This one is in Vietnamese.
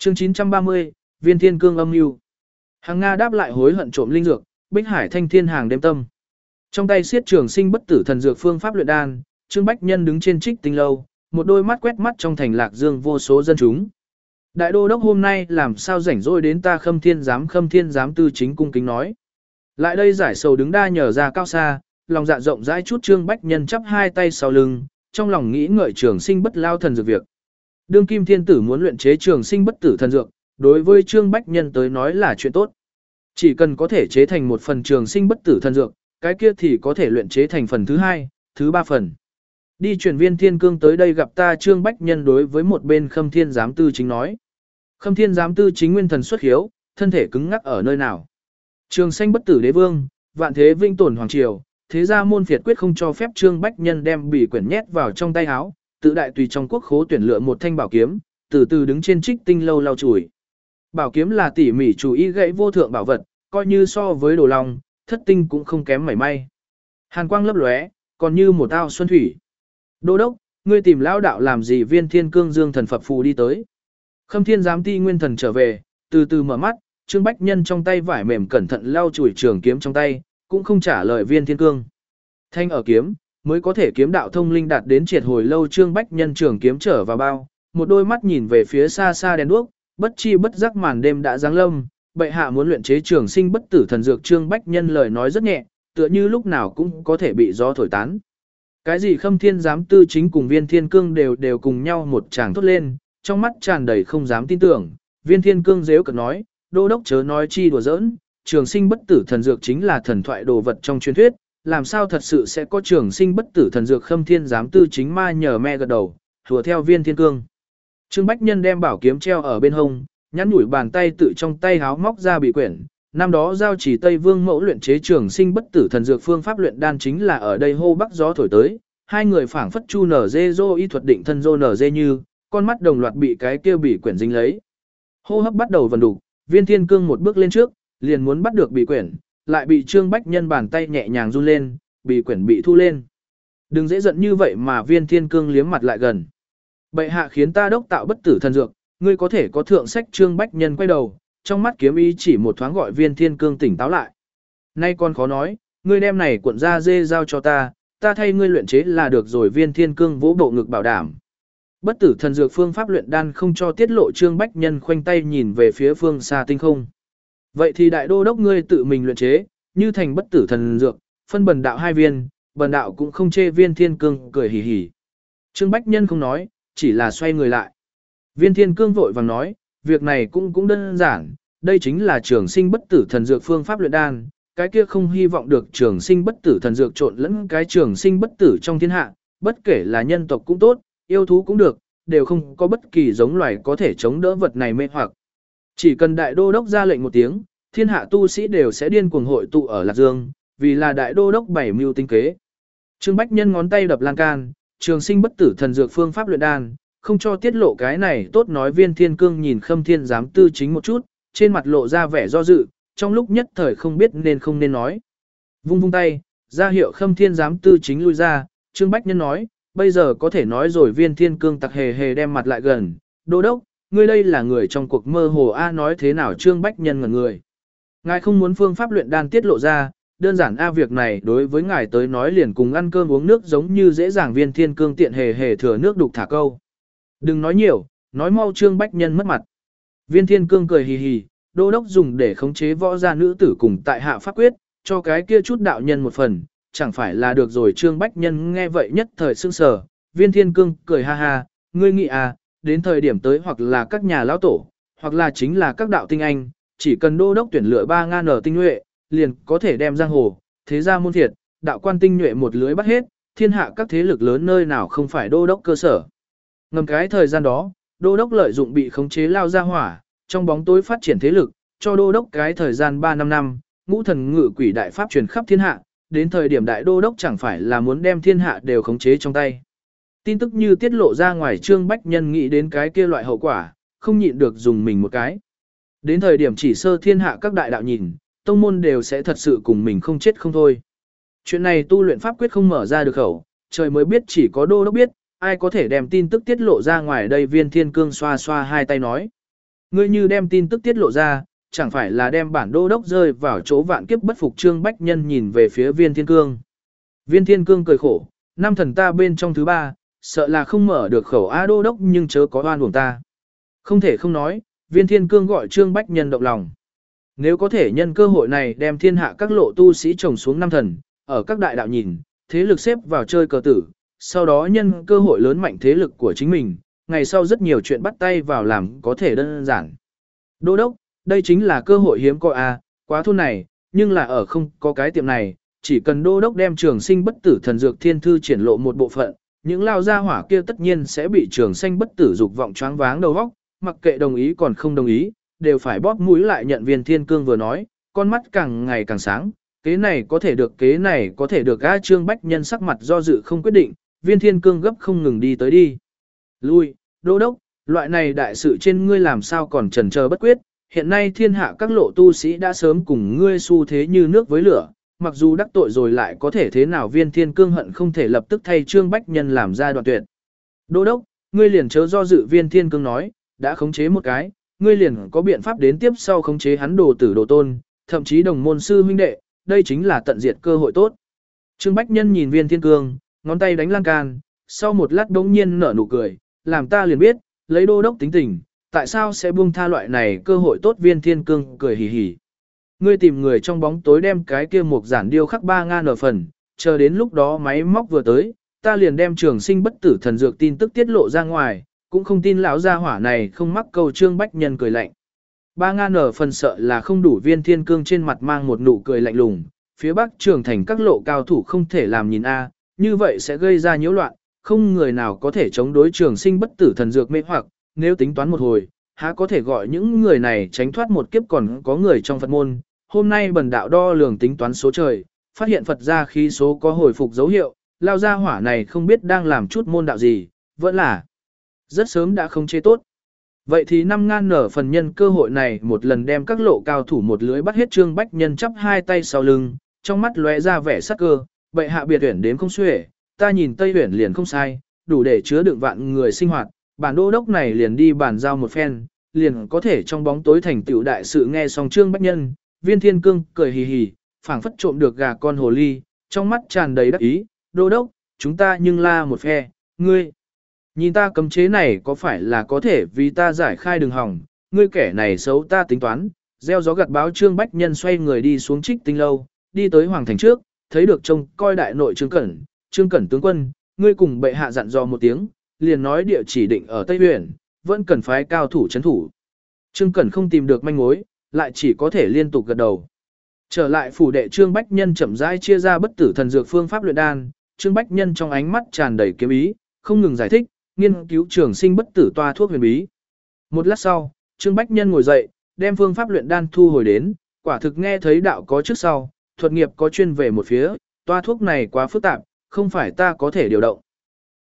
Chương 930, Viên Thiên Cương âm mưu. Hàng Nga đáp lại hối hận trộm linh dược, Bích Hải Thanh Thiên hàng đêm tâm. Trong tay siết trường sinh bất tử thần dược phương pháp luyện đan, Trương Bách Nhân đứng trên Trích Tinh lâu, một đôi mắt quét mắt trong thành Lạc Dương vô số dân chúng. Đại đô đốc hôm nay làm sao rảnh rỗi đến ta Khâm Thiên giám tư chính cung kính nói. Lại đây giải sầu đứng đa nhờ ra cao xa, lòng dạ rộng rãi chút Trương Bách Nhân chắp hai tay sau lưng, trong lòng nghĩ ngợi trường sinh bất lao thần dược việc. Đương kim thiên tử muốn luyện chế trường sinh bất tử thần dược, đối với Trương Bách Nhân tới nói là chuyện tốt. Chỉ cần có thể chế thành một phần trường sinh bất tử thần dược, cái kia thì có thể luyện chế thành phần thứ hai, thứ ba phần. Đi chuyển Viên Thiên Cương tới đây gặp ta Trương Bách Nhân đối với một bên Khâm Thiên giám tư chính nói. Khâm Thiên giám tư chính nguyên thần xuất hiếu, thân thể cứng ngắc ở nơi nào. Trường sinh bất tử đế vương, vạn thế vinh tồn hoàng triều, thế gia môn phiệt quyết không cho phép Trương Bách Nhân đem bỉ quyển nhét vào trong tay áo, tự đại tùy trong quốc khố tuyển lựa một thanh bảo kiếm, từ từ đứng trên Trích Tinh lâu lau chùi. Bảo kiếm là tỉ mỉ chủ ý gãy vô thượng bảo vật, coi như so với đồ long, thất tinh cũng không kém mảy may. Hàn quang lấp lóe, còn như một ao xuân thủy. Đô đốc, ngươi tìm lão đạo làm gì? Viên Thiên Cương dương thần phập phù đi tới. Khâm Thiên giám ti nguyên thần trở về, từ từ mở mắt, Trương Bách Nhân trong tay vải mềm cẩn thận lau chùi trường kiếm trong tay, cũng không trả lời Viên Thiên Cương. Thanh ở kiếm, mới có thể kiếm đạo thông linh đạt đến triệt hồi lâu. Trương Bách Nhân trường kiếm trở vào bao, một đôi mắt nhìn về phía xa xa đèn đuốc, bất chi bất giác màn đêm đã giáng lâm, bệ hạ muốn luyện chế trường sinh bất tử thần dược. Trương Bách Nhân lời nói rất nhẹ, tựa như lúc nào cũng có thể bị gió thổi tán. Cái gì Khâm Thiên giám tư chính cùng Viên Thiên Cương đều cùng nhau một tràng thốt lên, trong mắt tràn đầy không dám tin tưởng. Viên Thiên Cương giễu cợt nói, đô đốc chớ nói chi đùa giỡn, trường sinh bất tử thần dược chính là thần thoại đồ vật trong truyền thuyết, làm sao thật sự sẽ có trường sinh bất tử thần dược? Khâm Thiên giám tư chính ma nhờ me gật đầu, hùa theo Viên Thiên Cương. Trương Bách Nhân đem bảo kiếm treo ở bên hông, nhắn nhủi bàn tay tự trong tay háo móc ra bị quyển. Năm đó giao chỉ Tây Vương mẫu luyện chế trường sinh bất tử thần dược phương pháp luyện đan chính là ở đây hô bắc gió thổi tới. Hai người phảng phất chu nở dê dô y thuật định thân dô nở dê như, con mắt đồng loạt bị cái kia bị quyển dính lấy. Hô hấp bắt đầu vần đục, Viên Thiên Cương một bước lên trước, liền muốn bắt được bị quyển, lại bị Trương Bách Nhân bàn tay nhẹ nhàng run lên, bị quyển bị thu lên. Đừng dễ giận như vậy mà. Viên Thiên Cương liếm mặt lại gần. Bệ hạ khiến ta đốc tạo bất tử thần dược, ngươi có thể có thượng sách. Trương Bách Nhân quay đầu, trong mắt kiếm ý chỉ một thoáng gọi Viên Thiên Cương tỉnh táo lại. Nay con khó nói, ngươi đem này cuộn da dê giao cho ta thay ngươi luyện chế là được rồi. Viên Thiên Cương vỗ bộ ngực bảo đảm. Bất tử thần dược phương pháp luyện đan không cho tiết lộ. Trương Bách Nhân khoanh tay nhìn về phía phương xa tinh không. Vậy thì đại đô đốc ngươi tự mình luyện chế, như thành bất tử thần dược, phân bần đạo 2 viên, bần đạo cũng không chê. Viên Thiên Cương cười hì hì. Trương Bách Nhân không nói, chỉ là xoay người lại. Viên Thiên Cương vội vàng nói, việc này cũng đơn giản, đây chính là trường sinh bất tử thần dược phương pháp luyện đan, cái kia không hy vọng được trường sinh bất tử thần dược trộn lẫn cái trường sinh bất tử trong thiên hạ, bất kể là nhân tộc cũng tốt, yêu thú cũng được, đều không có bất kỳ giống loài có thể chống đỡ vật này mê hoặc. Chỉ cần đại đô đốc ra lệnh một tiếng, thiên hạ tu sĩ đều sẽ điên cuồng hội tụ ở Lạc Dương, vì là đại đô đốc bảy mưu tinh kế. Trương Bách Nhân ngón tay đập lan can, trường sinh bất tử thần dược phương pháp luyện đan, không cho tiết lộ cái này tốt nói. Viên Thiên Cương nhìn Khâm Thiên giám tư chính một chút, trên mặt lộ ra vẻ do dự, trong lúc nhất thời không biết nên không nên nói. Vung vung tay, ra hiệu Khâm Thiên giám tư chính lui ra. Trương Bách Nhân nói, bây giờ có thể nói rồi. Viên Thiên Cương tặc hề hề đem mặt lại gần, đô đốc, ngươi đây là người trong cuộc mơ hồ a. Nói thế nào? Trương Bách Nhân ngẩn người. Ngài không muốn phương pháp luyện đan tiết lộ ra, đơn giản a. Việc này đối với ngài tới nói liền cùng ăn cơm uống nước giống như dễ dàng. Viên Thiên Cương tiện hề hề thừa nước đục thả câu. Đừng nói nhiều, nói mau. Trương Bách Nhân mất mặt. Viên Thiên Cương cười hì hì, đô đốc dùng để khống chế võ gia nữ tử cùng tại hạ pháp quyết, cho cái kia chút đạo nhân một phần, chẳng phải là được rồi. Trương Bách Nhân nghe vậy nhất thời sững sờ. Viên Thiên Cương cười ha ha, ngươi nghĩ à, đến thời điểm tới hoặc là các nhà lão tổ, hoặc là chính là các đạo tinh anh, chỉ cần đô đốc tuyển lựa 3.000 tinh nhuệ, liền có thể đem giang hồ, thế gia môn thiệt, đạo quan tinh nhuệ một lưới bắt hết, thiên hạ các thế lực lớn nơi nào không phải đô đốc cơ sở. Ngầm cái thời gian đó, đô đốc lợi dụng bị khống chế lao ra hỏa, trong bóng tối phát triển thế lực, cho đô đốc cái thời gian 3-5 năm, ngũ thần ngự quỷ đại pháp truyền khắp thiên hạ, đến thời điểm đại đô đốc chẳng phải là muốn đem thiên hạ đều khống chế trong tay. Tin tức như tiết lộ ra ngoài, Trương Bách Nhân nghĩ đến cái kia loại hậu quả, không nhịn được dùng mình một cái. Đến thời điểm chỉ sơ thiên hạ các đại đạo nhìn, tông môn đều sẽ thật sự cùng mình không chết không thôi. Chuyện này tu luyện pháp quyết không mở ra được khẩu, trời mới biết, chỉ có đô đốc biết, ai có thể đem tin tức tiết lộ ra ngoài đây. Viên Thiên Cương xoa xoa hai tay nói. Ngươi như đem tin tức tiết lộ ra, chẳng phải là đem bản đô đốc rơi vào chỗ vạn kiếp bất phục. Trương Bách Nhân nhìn về phía Viên Thiên Cương. Viên Thiên Cương cười khổ, năm thần ta bên trong thứ ba, sợ là không mở được khẩu A đô đốc, nhưng chớ có oan uổng ta. Không thể không nói, Viên Thiên Cương gọi Trương Bách Nhân động lòng. Nếu có thể nhân cơ hội này đem thiên hạ các lộ tu sĩ trồng xuống năm thần, ở các đại đạo nhìn, thế lực xếp vào chơi cờ tử, sau đó nhân cơ hội lớn mạnh thế lực của chính mình, ngày sau rất nhiều chuyện bắt tay vào làm có thể đơn giản. Đô đốc, đây chính là cơ hội hiếm có a, quá thôn này, nhưng là ở không có cái tiệm này, chỉ cần đô đốc đem trường sinh bất tử thần dược thiên thư triển lộ một bộ phận, những lao gia hỏa kia tất nhiên sẽ bị trường sinh bất tử dục vọng choáng váng đầu óc, mặc kệ đồng ý còn không đồng ý, đều phải bóp mũi lại nhận. Viên Thiên Cương vừa nói, con mắt càng ngày càng sáng, kế này có thể được, kế này có thể được. A Trương Bách Nhân sắc mặt do dự không quyết định, Viên Thiên Cương gấp không ngừng đi tới đi lui. Đô đốc, loại này đại sự trên ngươi làm sao còn chần chờ bất quyết, hiện nay thiên hạ các lộ tu sĩ đã sớm cùng ngươi xu thế như nước với lửa, mặc dù đắc tội rồi lại có thể thế nào. Viên Thiên Cương hận không thể lập tức thay Trương Bách Nhân làm ra đoạn tuyệt. Đô đốc, ngươi liền chớ do dự. Viên Thiên Cương nói, đã khống chế một cái, ngươi liền có biện pháp đến tiếp sau khống chế hắn đồ tử đồ tôn, thậm chí đồng môn sư huynh đệ, đây chính là tận diệt cơ hội tốt. Trương Bách Nhân nhìn Viên Thiên Cương, ngón tay đánh lan can, sau một lát đống nhiên nở nụ cười, làm ta liền biết, lấy đô đốc tính tình, tại sao sẽ buông tha loại này cơ hội tốt. Viên Thiên Cương cười hì hì. Ngươi tìm người trong bóng tối đem cái kia mục giản điêu khắc 3.000 ở phần, chờ đến lúc đó máy móc vừa tới, ta liền đem trường sinh bất tử thần dược tin tức tiết lộ ra ngoài, cũng không tin lão gia hỏa này không mắc câu. Trương Bách Nhân cười lạnh. 3.000 ở phần sợ là không đủ. Viên Thiên Cương trên mặt mang một nụ cười lạnh lùng, phía bắc trường thành các lộ cao thủ không thể làm nhìn a, như vậy sẽ gây ra nhiễu loạn, không người nào có thể chống đối trường sinh bất tử thần dược mê hoặc, nếu tính toán một hồi, há có thể gọi những người này tránh thoát một kiếp. Còn có người trong Phật môn, hôm nay bần đạo đo lường tính toán số trời, phát hiện Phật gia khí số có hồi phục dấu hiệu, lao gia hỏa này không biết đang làm chút môn đạo gì, vẫn là rất sớm đã không chế tốt. Vậy thì 5.000 nở phần nhân cơ hội này một lần đem các lộ cao thủ một lưới bắt hết. Trương Bách Nhân chắp hai tay sau lưng, trong mắt lóe ra vẻ sắc cơ, bệ hạ biệt huyển đếm không xuể, ta nhìn Tây huyển liền không sai, đủ để chứa đựng vạn người sinh hoạt, bản đô đốc này liền đi bàn giao một phen, liền có thể trong bóng tối thành tựu đại sự. Nghe xong Trương Bách Nhân, Viên Thiên Cương cười hì hì, phảng phất trộm được gà con hồ ly, trong mắt tràn đầy đắc ý. Đô đốc, chúng ta nhưng la một phe, ngươi nhìn ta cấm chế này có phải là có thể vì ta giải khai đường hỏng, ngươi kẻ này xấu ta tính toán. Gieo gió gặt báo. Trương Bách Nhân xoay người đi xuống Trích Tinh lâu, đi tới Hoàng thành trước, thấy được trông coi đại nội Trương Cẩn. Trương Cẩn tướng quân, ngươi cùng bệ hạ dặn dò một tiếng, liền nói địa chỉ định ở Tây Huyền, vẫn cần phái cao thủ trấn thủ. Trương Cẩn không tìm được manh mối, lại chỉ có thể liên tục gật đầu. Trở lại phủ đệ, Trương Bách Nhân chậm rãi chia ra bất tử thần dược phương pháp luyện đan. Trương Bách Nhân trong ánh mắt tràn đầy kiếm ý, không ngừng giải thích, nghiên cứu trường sinh bất tử toa thuốc huyền bí. Một lát sau, Trương Bách Nhân ngồi dậy, đem phương pháp luyện đan thu hồi đến, quả thực nghe thấy đạo có trước sau, thuật nghiệp có chuyên về một phía, toa thuốc này quá phức tạp, không phải ta có thể điều động.